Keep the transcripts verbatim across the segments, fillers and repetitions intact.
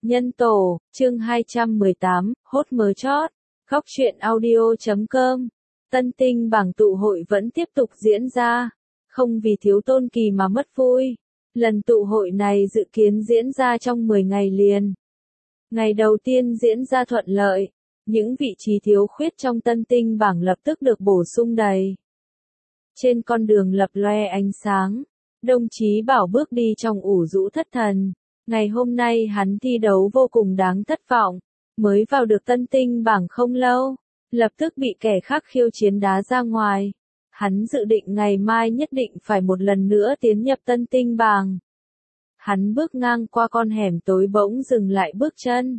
Nhân tổ, chương hai trăm mười tám, hốt mớ chót, góc truyện audio chấm com. Tân tinh bảng tụ hội vẫn tiếp tục diễn ra, không vì thiếu Tôn Kỳ mà mất vui. Lần tụ hội này dự kiến diễn ra trong mười ngày liền. Ngày đầu tiên diễn ra thuận lợi, những vị trí thiếu khuyết trong tân tinh bảng lập tức được bổ sung đầy. Trên con đường lập loe ánh sáng, đồng chí Bảo bước đi trong ủ rũ thất thần. Ngày hôm nay hắn thi đấu vô cùng đáng thất vọng, mới vào được tân tinh bảng không lâu, lập tức bị kẻ khác khiêu chiến đá ra ngoài. Hắn dự định ngày mai nhất định phải một lần nữa tiến nhập tân tinh bảng. Hắn bước ngang qua con hẻm tối bỗng dừng lại bước chân.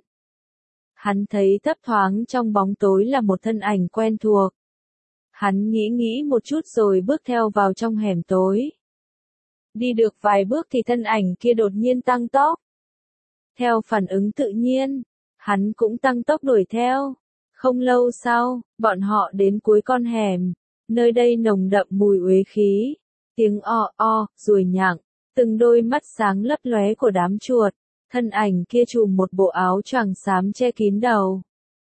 Hắn thấy thấp thoáng trong bóng tối là một thân ảnh quen thuộc. Hắn nghĩ nghĩ một chút rồi bước theo vào trong hẻm tối. Đi được vài bước thì thân ảnh kia đột nhiên tăng tốc. Theo phản ứng tự nhiên, hắn cũng tăng tốc đuổi theo. Không lâu sau, bọn họ đến cuối con hẻm. Nơi đây nồng đậm mùi uế khí. Tiếng o o, ruồi nhặng, từng đôi mắt sáng lấp lóe của đám chuột. Thân ảnh kia trùm một bộ áo choàng xám che kín đầu.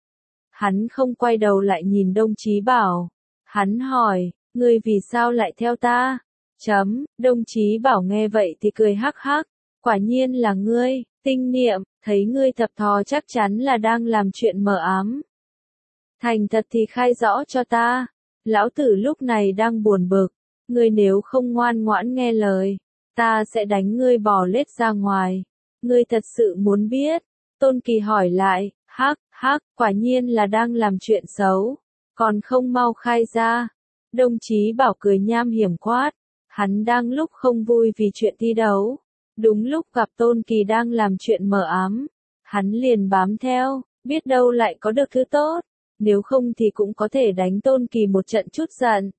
Hắn không quay đầu lại nhìn Đồng Chí Bảo. Hắn hỏi, ngươi vì sao lại theo ta? Chấm, Đồng Chí Bảo nghe vậy thì cười hắc hắc. Quả nhiên là ngươi, Tinh Niệm, thấy ngươi thập thò chắc chắn là đang làm chuyện mờ ám. Thành thật thì khai rõ cho ta. Lão tử lúc này đang buồn bực. Ngươi nếu không ngoan ngoãn nghe lời, ta sẽ đánh ngươi bò lết ra ngoài. Ngươi thật sự muốn biết? Tôn Kỳ hỏi lại, hắc, hắc, quả nhiên là đang làm chuyện xấu. Còn không mau khai ra. Đồng Chí Bảo cười nham hiểm quát. Hắn đang lúc không vui vì chuyện thi đấu. Đúng lúc gặp Tôn Kỳ đang làm chuyện mờ ám. Hắn liền bám theo, biết đâu lại có được thứ tốt. Nếu không thì cũng có thể đánh Tôn Kỳ một trận chút giận.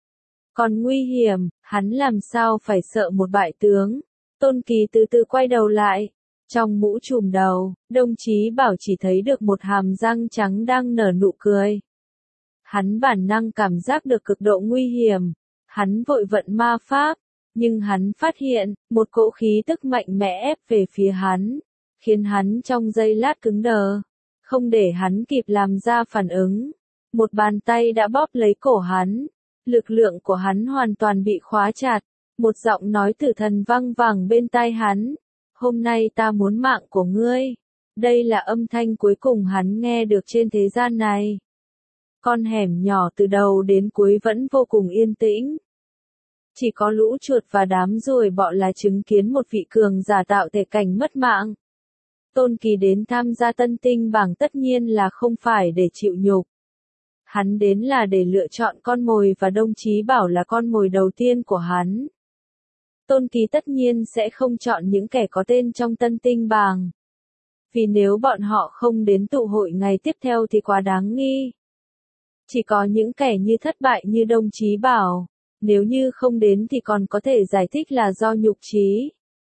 Còn nguy hiểm, hắn làm sao phải sợ một bại tướng. Tôn Kỳ từ từ quay đầu lại. Trong mũ trùm đầu, Đồng Chí Bảo chỉ thấy được một hàm răng trắng đang nở nụ cười. Hắn bản năng cảm giác được cực độ nguy hiểm. Hắn vội vận ma pháp, nhưng hắn phát hiện, một cỗ khí tức mạnh mẽ ép về phía hắn, khiến hắn trong giây lát cứng đờ. Không để hắn kịp làm ra phản ứng, một bàn tay đã bóp lấy cổ hắn. Lực lượng của hắn hoàn toàn bị khóa chặt. Một giọng nói tử thần vang vẳng bên tai hắn. Hôm nay ta muốn mạng của ngươi. Đây là âm thanh cuối cùng hắn nghe được trên thế gian này. Con hẻm nhỏ từ đầu đến cuối vẫn vô cùng yên tĩnh. Chỉ có lũ chuột và đám ruồi bọ là chứng kiến một vị cường giả tạo thể cảnh mất mạng. Tôn Kỳ đến tham gia tân tinh bảng tất nhiên là không phải để chịu nhục. Hắn đến là để lựa chọn con mồi và Đồng Chí Bảo là con mồi đầu tiên của hắn. Tôn Kỳ tất nhiên sẽ không chọn những kẻ có tên trong tân tinh bảng. Vì nếu bọn họ không đến tụ hội ngày tiếp theo thì quá đáng nghi. Chỉ có những kẻ như thất bại như Đồng Chí Bảo. Nếu như không đến thì còn có thể giải thích là do nhục trí.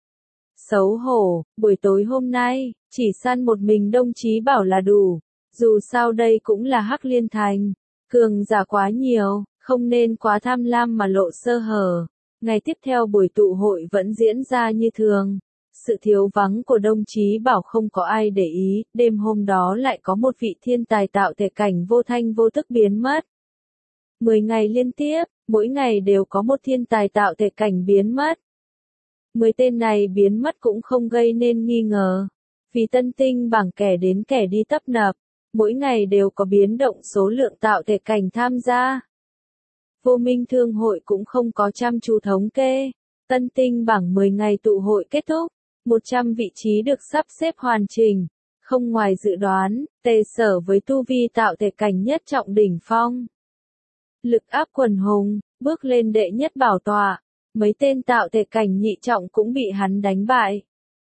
Xấu hổ, buổi tối hôm nay, chỉ săn một mình Đồng Chí Bảo là đủ. Dù sao đây cũng là Hắc Liên Thành. Cường giả quá nhiều, không nên quá tham lam mà lộ sơ hở. Ngày tiếp theo buổi tụ hội vẫn diễn ra như thường. Sự thiếu vắng của Đồng Chí Bảo không có ai để ý. Đêm hôm đó lại có một vị thiên tài tạo thể cảnh vô thanh vô tức biến mất. Mười ngày liên tiếp, mỗi ngày đều có một thiên tài tạo thể cảnh biến mất. Mười tên này biến mất cũng không gây nên nghi ngờ. Vì tân tinh bảng kẻ đến kẻ đi tấp nập, mỗi ngày đều có biến động số lượng tạo thể cảnh tham gia. Vô Minh Thương hội cũng không có chăm chú thống kê. Tân tinh bảng mười ngày tụ hội kết thúc, một trăm vị trí được sắp xếp hoàn chỉnh. Không ngoài dự đoán, Tề Sở với tu vi tạo thể cảnh nhất trọng đỉnh phong. Lực áp quần hùng, bước lên đệ nhất bảo tọa. Mấy tên tạo thể cảnh nhị trọng cũng bị hắn đánh bại.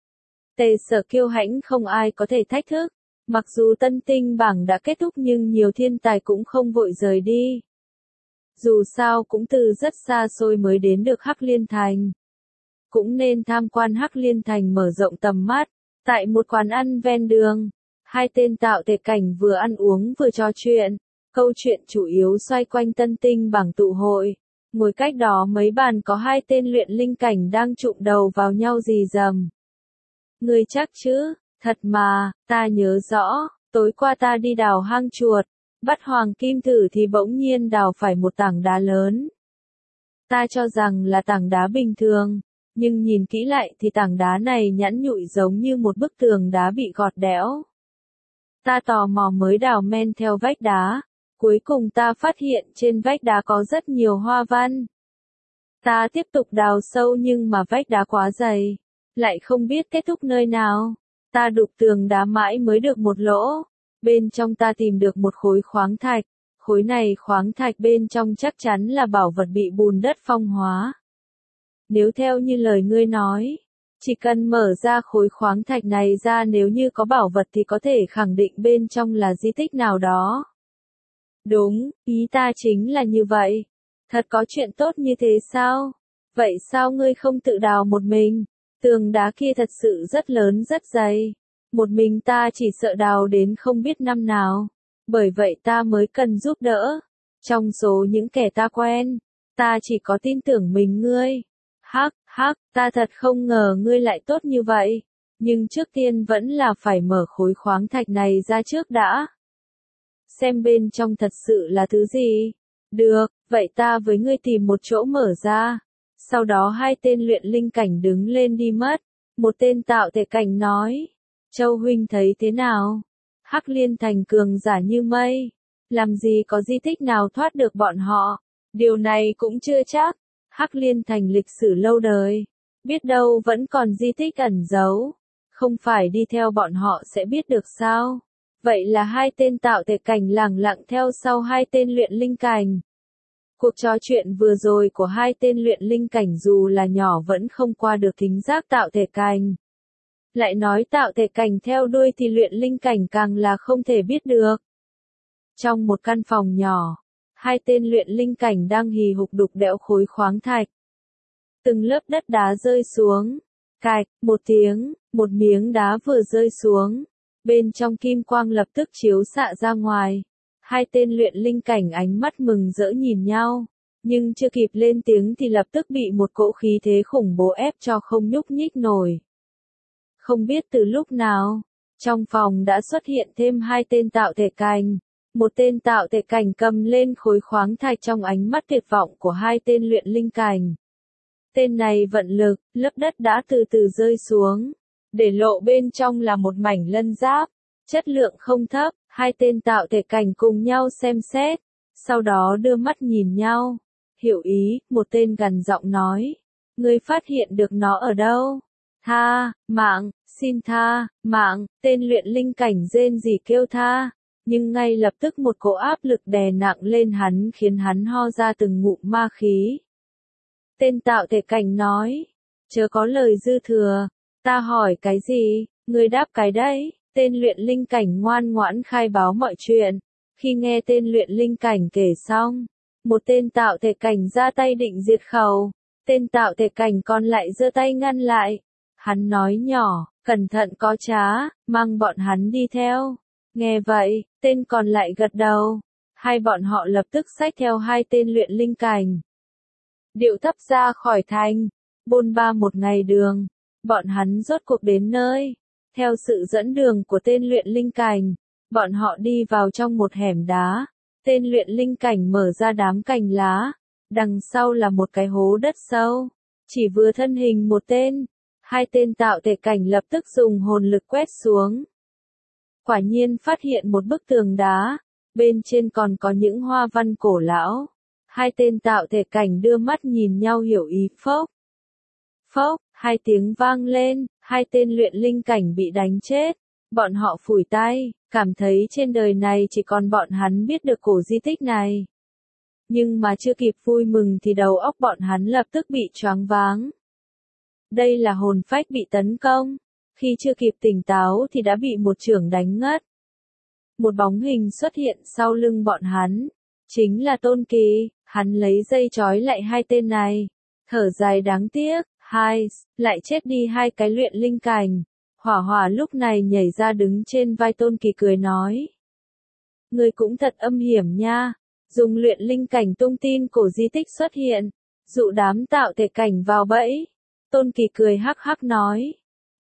Tề Sở kiêu hãnh không ai có thể thách thức. Mặc dù tân tinh bảng đã kết thúc nhưng nhiều thiên tài cũng không vội rời đi. Dù sao cũng từ rất xa xôi mới đến được Hắc Liên Thành. Cũng nên tham quan Hắc Liên Thành mở rộng tầm mắt. Tại một quán ăn ven đường, hai tên tạo thể cảnh vừa ăn uống vừa trò chuyện. Câu chuyện chủ yếu xoay quanh tân tinh bảng tụ hội. Ngồi cách đó mấy bàn có hai tên luyện linh cảnh đang chụm đầu vào nhau rì rầm. Ngươi chắc chứ? Thật mà, ta nhớ rõ, tối qua ta đi đào hang chuột, bắt hoàng kim thử thì bỗng nhiên đào phải một tảng đá lớn. Ta cho rằng là tảng đá bình thường, nhưng nhìn kỹ lại thì tảng đá này nhẵn nhụi giống như một bức tường đá bị gọt đẽo. Ta tò mò mới đào men theo vách đá, cuối cùng ta phát hiện trên vách đá có rất nhiều hoa văn. Ta tiếp tục đào sâu nhưng mà vách đá quá dày, lại không biết kết thúc nơi nào. Ta đục tường đá mãi mới được một lỗ, bên trong ta tìm được một khối khoáng thạch. Khối này khoáng thạch bên trong chắc chắn là bảo vật bị bùn đất phong hóa. Nếu theo như lời ngươi nói, chỉ cần mở ra khối khoáng thạch này ra, nếu như có bảo vật thì có thể khẳng định bên trong là di tích nào đó. Đúng, ý ta chính là như vậy. Thật có chuyện tốt như thế sao? Vậy sao ngươi không tự đào một mình? Tường đá kia thật sự rất lớn rất dày. Một mình ta chỉ sợ đào đến không biết năm nào. Bởi vậy ta mới cần giúp đỡ. Trong số những kẻ ta quen, ta chỉ có tin tưởng mình ngươi. Hắc, hắc, ta thật không ngờ ngươi lại tốt như vậy. Nhưng trước tiên vẫn là phải mở khối khoáng thạch này ra trước đã. Xem bên trong thật sự là thứ gì. Được, vậy ta với ngươi tìm một chỗ mở ra. Sau đó hai tên luyện linh cảnh đứng lên đi mất. Một tên tạo thể cảnh nói. Châu huynh thấy thế nào? Hắc Liên Thành cường giả như mây. Làm gì có di tích nào thoát được bọn họ? Điều này cũng chưa chắc. Hắc Liên Thành lịch sử lâu đời. Biết đâu vẫn còn di tích ẩn giấu. Không phải đi theo bọn họ sẽ biết được sao? Vậy là hai tên tạo thể cảnh lẳng lặng theo sau hai tên luyện linh cảnh. Cuộc trò chuyện vừa rồi của hai tên luyện linh cảnh dù là nhỏ vẫn không qua được thính giác tạo thể cảnh. Lại nói tạo thể cảnh theo đuôi thì luyện linh cảnh càng là không thể biết được. Trong một căn phòng nhỏ, hai tên luyện linh cảnh đang hì hục đục đẽo khối khoáng thạch. Từng lớp đất đá rơi xuống. Cạch, một tiếng, một miếng đá vừa rơi xuống. Bên trong kim quang lập tức chiếu xạ ra ngoài. Hai tên luyện linh cảnh ánh mắt mừng rỡ nhìn nhau. Nhưng chưa kịp lên tiếng thì lập tức bị một cỗ khí thế khủng bố ép cho không nhúc nhích nổi. Không biết từ lúc nào, trong phòng đã xuất hiện thêm hai tên tạo thể cảnh. Một tên tạo thể cảnh cầm lên khối khoáng thạch trong ánh mắt tuyệt vọng của hai tên luyện linh cảnh. Tên này vận lực, lớp đất đã từ từ rơi xuống. Để lộ bên trong là một mảnh lân giáp. Chất lượng không thấp, hai tên tạo thể cảnh cùng nhau xem xét. Sau đó đưa mắt nhìn nhau. Hiểu ý, một tên gằn giọng nói. Ngươi phát hiện được nó ở đâu? Tha, mạng, xin tha, mạng, tên luyện linh cảnh rên rỉ kêu tha. Nhưng ngay lập tức một cỗ áp lực đè nặng lên hắn khiến hắn ho ra từng ngụm ma khí. Tên tạo thể cảnh nói. Chớ có lời dư thừa. Ta hỏi cái gì, ngươi đáp cái đấy. Tên luyện linh cảnh ngoan ngoãn khai báo mọi chuyện. Khi nghe tên luyện linh cảnh kể xong, một tên tạo thể cảnh ra tay định diệt khẩu. Tên tạo thể cảnh còn lại giơ tay ngăn lại. Hắn nói nhỏ, cẩn thận có trá, mang bọn hắn đi theo. Nghe vậy, tên còn lại gật đầu. Hai bọn họ lập tức xách theo hai tên luyện linh cảnh. Điệu thấp ra khỏi thành, bôn ba một ngày đường, bọn hắn rốt cuộc đến nơi. Theo sự dẫn đường của tên luyện linh cảnh, bọn họ đi vào trong một hẻm đá. Tên luyện linh cảnh mở ra đám cành lá, đằng sau là một cái hố đất sâu. Chỉ vừa thân hình một tên, hai tên tạo thể cảnh lập tức dùng hồn lực quét xuống. Quả nhiên phát hiện một bức tường đá, bên trên còn có những hoa văn cổ lão. Hai tên tạo thể cảnh đưa mắt nhìn nhau hiểu ý. Phốc, phốc, hai tiếng vang lên, hai tên luyện linh cảnh bị đánh chết. Bọn họ phủi tay, cảm thấy trên đời này chỉ còn bọn hắn biết được cổ di tích này. Nhưng mà chưa kịp vui mừng thì đầu óc bọn hắn lập tức bị choáng váng. Đây là hồn phách bị tấn công. Khi chưa kịp tỉnh táo thì đã bị một chưởng đánh ngất. Một bóng hình xuất hiện sau lưng bọn hắn. Chính là Tôn Kỳ, hắn lấy dây trói lại hai tên này. Thở dài đáng tiếc, hai, lại chết đi hai cái luyện linh cảnh. Hỏa Hỏa lúc này nhảy ra đứng trên vai Tôn Kỳ cười nói. Ngươi cũng thật âm hiểm nha. Dùng luyện linh cảnh tung tin cổ di tích xuất hiện. Dụ đám tạo thể cảnh vào bẫy. Tôn Kỳ cười hắc hắc nói.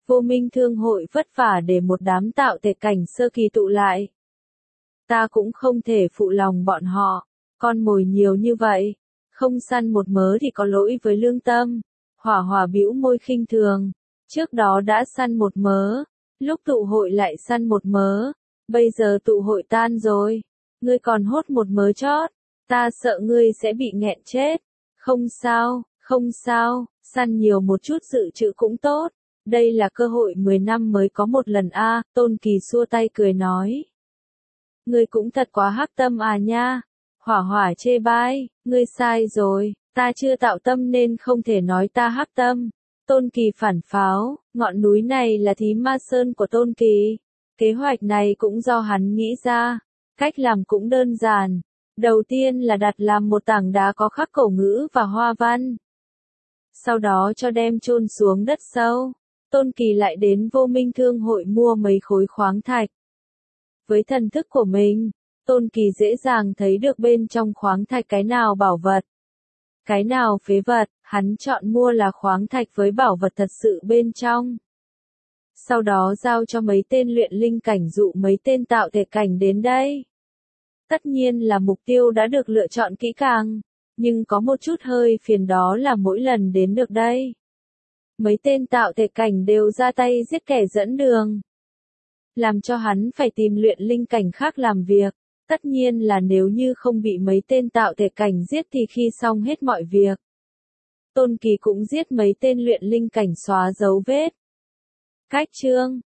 Vô Minh Thương hội vất vả để một đám tạo thể cảnh sơ kỳ tụ lại. Ta cũng không thể phụ lòng bọn họ, con mồi nhiều như vậy, không săn một mớ thì có lỗi với lương tâm. Hỏa Hỏa bĩu môi khinh thường, trước đó đã săn một mớ, lúc tụ hội lại săn một mớ, bây giờ tụ hội tan rồi, ngươi còn hốt một mớ chót, ta sợ ngươi sẽ bị nghẹn chết. Không sao, không sao, săn nhiều một chút dự trữ cũng tốt, đây là cơ hội mười năm mới có một lần a. À, Tôn Kỳ xua tay cười nói. Ngươi cũng thật quá hắc tâm à nha. Hỏa Hỏa chê bai, ngươi sai rồi, ta chưa tạo tâm nên không thể nói ta hắc tâm. Tôn Kỳ phản pháo, ngọn núi này là Thí Ma Sơn của Tôn Kỳ. Kế hoạch này cũng do hắn nghĩ ra, cách làm cũng đơn giản. Đầu tiên là đặt làm một tảng đá có khắc cổ ngữ và hoa văn. Sau đó cho đem chôn xuống đất sâu. Tôn Kỳ lại đến Vô Minh Thương hội mua mấy khối khoáng thạch. Với thần thức của mình, Tôn Kỳ dễ dàng thấy được bên trong khoáng thạch cái nào bảo vật, cái nào phế vật, hắn chọn mua là khoáng thạch với bảo vật thật sự bên trong. Sau đó giao cho mấy tên luyện linh cảnh dụ mấy tên tạo thể cảnh đến đây. Tất nhiên là mục tiêu đã được lựa chọn kỹ càng, nhưng có một chút hơi phiền đó là mỗi lần đến được đây, mấy tên tạo thể cảnh đều ra tay giết kẻ dẫn đường, làm cho hắn phải tìm luyện linh cảnh khác làm việc. Tất nhiên là nếu như không bị mấy tên tạo thể cảnh giết thì khi xong hết mọi việc, Tôn Kỳ cũng giết mấy tên luyện linh cảnh xóa dấu vết. Cách chương